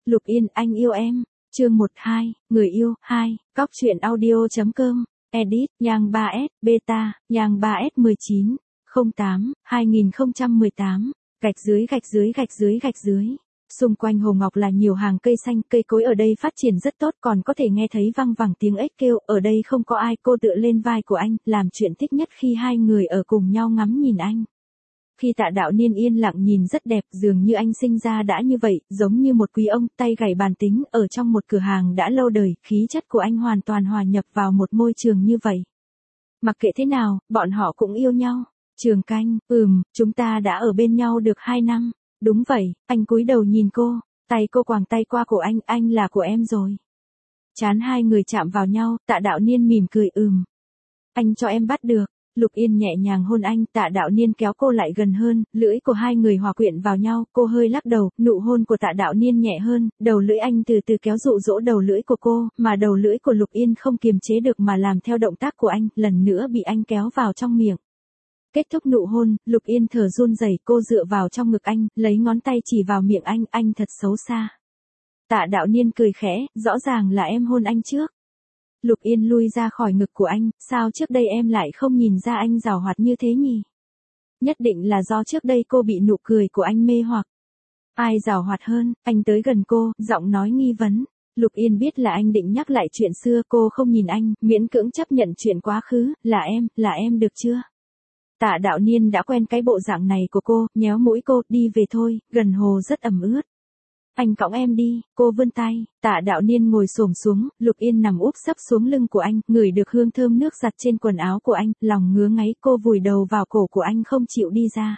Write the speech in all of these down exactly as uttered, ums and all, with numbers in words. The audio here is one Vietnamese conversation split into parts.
Lục Yên, anh yêu em. Chương một hai, người yêu, hai, cóc truyện audio chấm com, edit, nhang ba S, beta, nhang ba S mười chín, không tám, hai nghìn không trăm mười tám, gạch dưới gạch dưới gạch dưới gạch dưới. Xung quanh Hồ Ngọc là nhiều hàng cây xanh, cây cối ở đây phát triển rất tốt, còn có thể nghe thấy văng vẳng tiếng ếch kêu, ở đây không có ai. Cô tựa lên vai của anh, làm chuyện thích nhất khi hai người ở cùng nhau ngắm nhìn anh. Khi Tạ Đạo Niên yên lặng nhìn rất đẹp, dường như anh sinh ra đã như vậy, giống như một quý ông, tay gảy bàn tính, ở trong một cửa hàng đã lâu đời, khí chất của anh hoàn toàn hòa nhập vào một môi trường như vậy. Mặc kệ thế nào, bọn họ cũng yêu nhau. Trường Canh, ừm, chúng ta đã ở bên nhau được hai năm. Đúng vậy, anh cúi đầu nhìn cô, tay cô quàng tay qua cổ anh, anh là của em rồi. Chán hai người chạm vào nhau, Tạ Đạo Niên mỉm cười ừm. Anh cho em bắt được. Lục Yên nhẹ nhàng hôn anh, Tạ Đạo Niên kéo cô lại gần hơn, lưỡi của hai người hòa quyện vào nhau, cô hơi lắc đầu, nụ hôn của Tạ Đạo Niên nhẹ hơn, đầu lưỡi anh từ từ kéo dụ dỗ đầu lưỡi của cô, mà đầu lưỡi của Lục Yên không kiềm chế được mà làm theo động tác của anh, lần nữa bị anh kéo vào trong miệng. Kết thúc nụ hôn, Lục Yên thở run rẩy, cô dựa vào trong ngực anh, lấy ngón tay chỉ vào miệng anh, anh thật xấu xa. Tạ Đạo Niên cười khẽ, rõ ràng là em hôn anh trước. Lục Yên lui ra khỏi ngực của anh, sao trước đây em lại không nhìn ra anh giàu hoạt như thế nhỉ? Nhất định là do trước đây cô bị nụ cười của anh mê hoặc. Ai giàu hoạt hơn? Anh tới gần cô, giọng nói nghi vấn. Lục Yên biết là anh định nhắc lại chuyện xưa, cô không nhìn anh, miễn cưỡng chấp nhận chuyện quá khứ, là em, là em được chưa? Tạ Đạo Niên đã quen cái bộ dạng này của cô, nhéo mũi cô, đi về thôi, gần hồ rất ẩm ướt. Anh cõng em đi, cô vươn tay, Tạ Đạo Niên ngồi xổm xuống, Lục Yên nằm úp sấp xuống lưng của anh, ngửi được hương thơm nước giặt trên quần áo của anh, lòng ngứa ngáy, cô vùi đầu vào cổ của anh không chịu đi ra.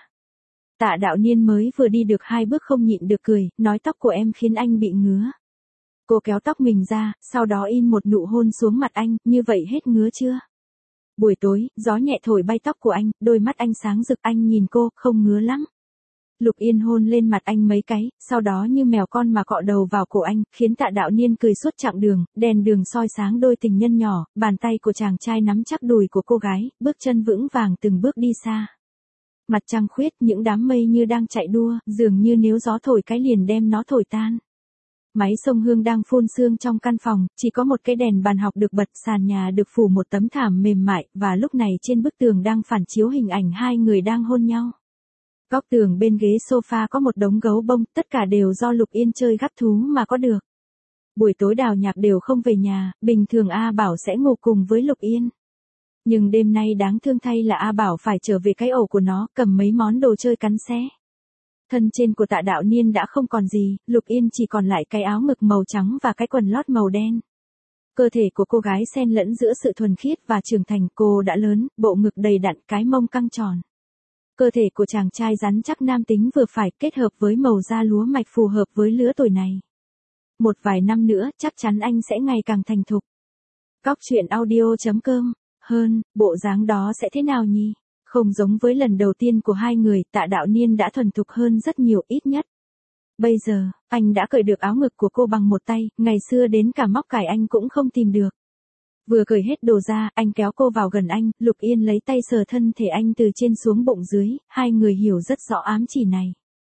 Tạ Đạo Niên mới vừa đi được hai bước không nhịn được cười, nói tóc của em khiến anh bị ngứa. Cô kéo tóc mình ra, sau đó in một nụ hôn xuống mặt anh, như vậy hết ngứa chưa? Buổi tối, gió nhẹ thổi bay tóc của anh, đôi mắt anh sáng rực, anh nhìn cô, không ngứa lắm. Lục Yên hôn lên mặt anh mấy cái, sau đó như mèo con mà cọ đầu vào cổ anh, khiến Tạ Đạo Niên cười suốt chặng đường, đèn đường soi sáng đôi tình nhân nhỏ, bàn tay của chàng trai nắm chắc đùi của cô gái, bước chân vững vàng từng bước đi xa. Mặt trăng khuyết, những đám mây như đang chạy đua, dường như nếu gió thổi cái liền đem nó thổi tan. Máy xông hương đang phun sương trong căn phòng, chỉ có một cái đèn bàn học được bật, sàn nhà được phủ một tấm thảm mềm mại, và lúc này trên bức tường đang phản chiếu hình ảnh hai người đang hôn nhau. Góc tường bên ghế sofa có một đống gấu bông, tất cả đều do Lục Yên chơi gắp thú mà có được. Buổi tối Đào Nhạc đều không về nhà, bình thường A Bảo sẽ ngủ cùng với Lục Yên. Nhưng đêm nay đáng thương thay là A Bảo phải trở về cái ổ của nó, cầm mấy món đồ chơi cắn xé. Thân trên của Tạ Đạo Niên đã không còn gì, Lục Yên chỉ còn lại cái áo ngực màu trắng và cái quần lót màu đen. Cơ thể của cô gái xen lẫn giữa sự thuần khiết và trưởng thành, cô đã lớn, bộ ngực đầy đặn, cái mông căng tròn. Cơ thể của chàng trai rắn chắc nam tính vừa phải, kết hợp với màu da lúa mạch phù hợp với lứa tuổi này. Một vài năm nữa, chắc chắn anh sẽ ngày càng thành thục. Cóc truyện audio chấm com, hơn, bộ dáng đó sẽ thế nào nhỉ? Không giống với lần đầu tiên của hai người, Tạ Đạo Niên đã thuần thục hơn rất nhiều, ít nhất. Bây giờ, anh đã cởi được áo ngực của cô bằng một tay, ngày xưa đến cả móc cài anh cũng không tìm được. Vừa cởi hết đồ ra, anh kéo cô vào gần anh, Lục Yên lấy tay sờ thân thể anh từ trên xuống bụng dưới, hai người hiểu rất rõ ám chỉ này.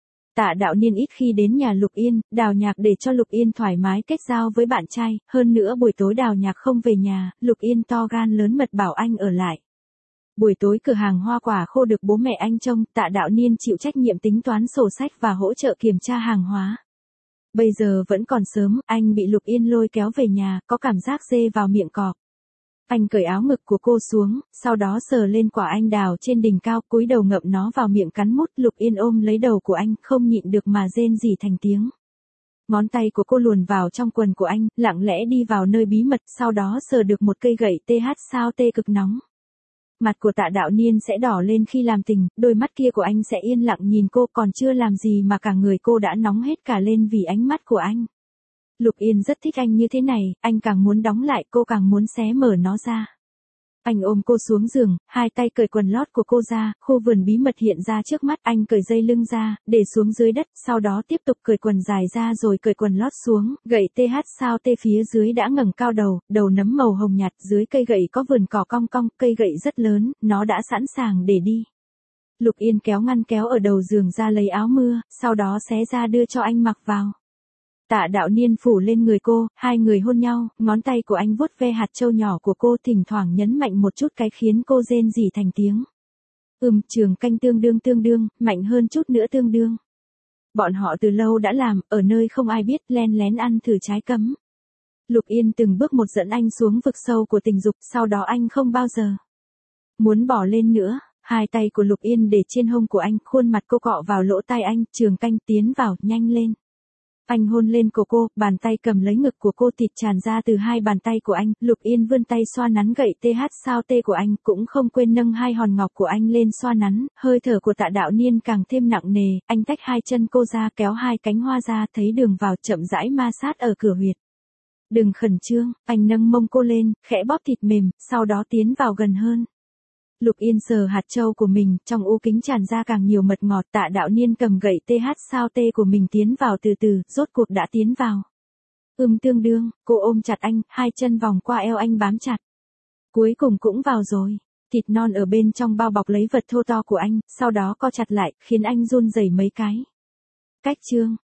Tạ Đạo Niên ít khi đến nhà Lục Yên, Đào Nhạc để cho Lục Yên thoải mái kết giao với bạn trai, hơn nữa buổi tối Đào Nhạc không về nhà, Lục Yên to gan lớn mật bảo anh ở lại. Buổi tối cửa hàng hoa quả khô được bố mẹ anh trông, Tạ Đạo Niên chịu trách nhiệm tính toán sổ sách và hỗ trợ kiểm tra hàng hóa. Bây giờ vẫn còn sớm, anh bị Lục Yên lôi kéo về nhà, có cảm giác dê vào miệng cọp. Anh cởi áo ngực của cô xuống, sau đó sờ lên quả anh đào trên đỉnh cao, cúi đầu ngậm nó vào miệng cắn mút. Lục Yên ôm lấy đầu của anh, không nhịn được mà rên rỉ thành tiếng. Ngón tay của cô luồn vào trong quần của anh, lặng lẽ đi vào nơi bí mật, sau đó sờ được một cây gậy tê hát sao tê cực nóng. Mặt của Tạ Đạo Niên sẽ đỏ lên khi làm tình, đôi mắt kia của anh sẽ yên lặng nhìn cô, còn chưa làm gì mà cả người cô đã nóng hết cả lên vì ánh mắt của anh. Lục Yên rất thích anh như thế này, anh càng muốn đóng lại, cô càng muốn xé mở nó ra. Anh ôm cô xuống giường, hai tay cởi quần lót của cô ra, khu vườn bí mật hiện ra trước mắt, anh cởi dây lưng ra, để xuống dưới đất, sau đó tiếp tục cởi quần dài ra rồi cởi quần lót xuống, gậy tê hát sao tê phía dưới đã ngẩng cao đầu, đầu nấm màu hồng nhạt, dưới cây gậy có vườn cỏ cong cong, cây gậy rất lớn, nó đã sẵn sàng để đi. Lục Yên kéo ngăn kéo ở đầu giường ra lấy áo mưa, sau đó xé ra đưa cho anh mặc vào. Tạ Đạo Niên phủ lên người cô, hai người hôn nhau, ngón tay của anh vuốt ve hạt châu nhỏ của cô, thỉnh thoảng nhấn mạnh một chút cái khiến cô rên rỉ thành tiếng. Ừm, trường canh tương đương tương đương, mạnh hơn chút nữa tương đương. Bọn họ từ lâu đã làm, ở nơi không ai biết, len lén ăn thử trái cấm. Lục Yên từng bước một dẫn anh xuống vực sâu của tình dục, sau đó anh không bao giờ muốn bỏ lên nữa. Hai tay của Lục Yên để trên hông của anh, khuôn mặt cô cọ vào lỗ tai anh, trường canh tiến vào, nhanh lên. Anh hôn lên cổ cô, bàn tay cầm lấy ngực của cô, thịt tràn ra từ hai bàn tay của anh, Lục Yên vươn tay xoa nắn gậy tê hát sao tê của anh, cũng không quên nâng hai hòn ngọc của anh lên xoa nắn, hơi thở của Tạ Đạo Niên càng thêm nặng nề, anh tách hai chân cô ra, kéo hai cánh hoa ra, thấy đường vào, chậm rãi ma sát ở cửa huyệt. Đừng khẩn trương, anh nâng mông cô lên, khẽ bóp thịt mềm, sau đó tiến vào gần hơn. Lục Yên sờ hạt châu của mình, trong u kính tràn ra càng nhiều mật ngọt. Tạ Đạo Niên cầm gậy tê hát sao tê của mình tiến vào từ từ, rốt cuộc đã tiến vào. Ưm tương đương, cô ôm chặt anh, hai chân vòng qua eo anh bám chặt. Cuối cùng cũng vào rồi. Thịt non ở bên trong bao bọc lấy vật thô to của anh, sau đó co chặt lại, khiến anh run rẩy mấy cái. Cách chương,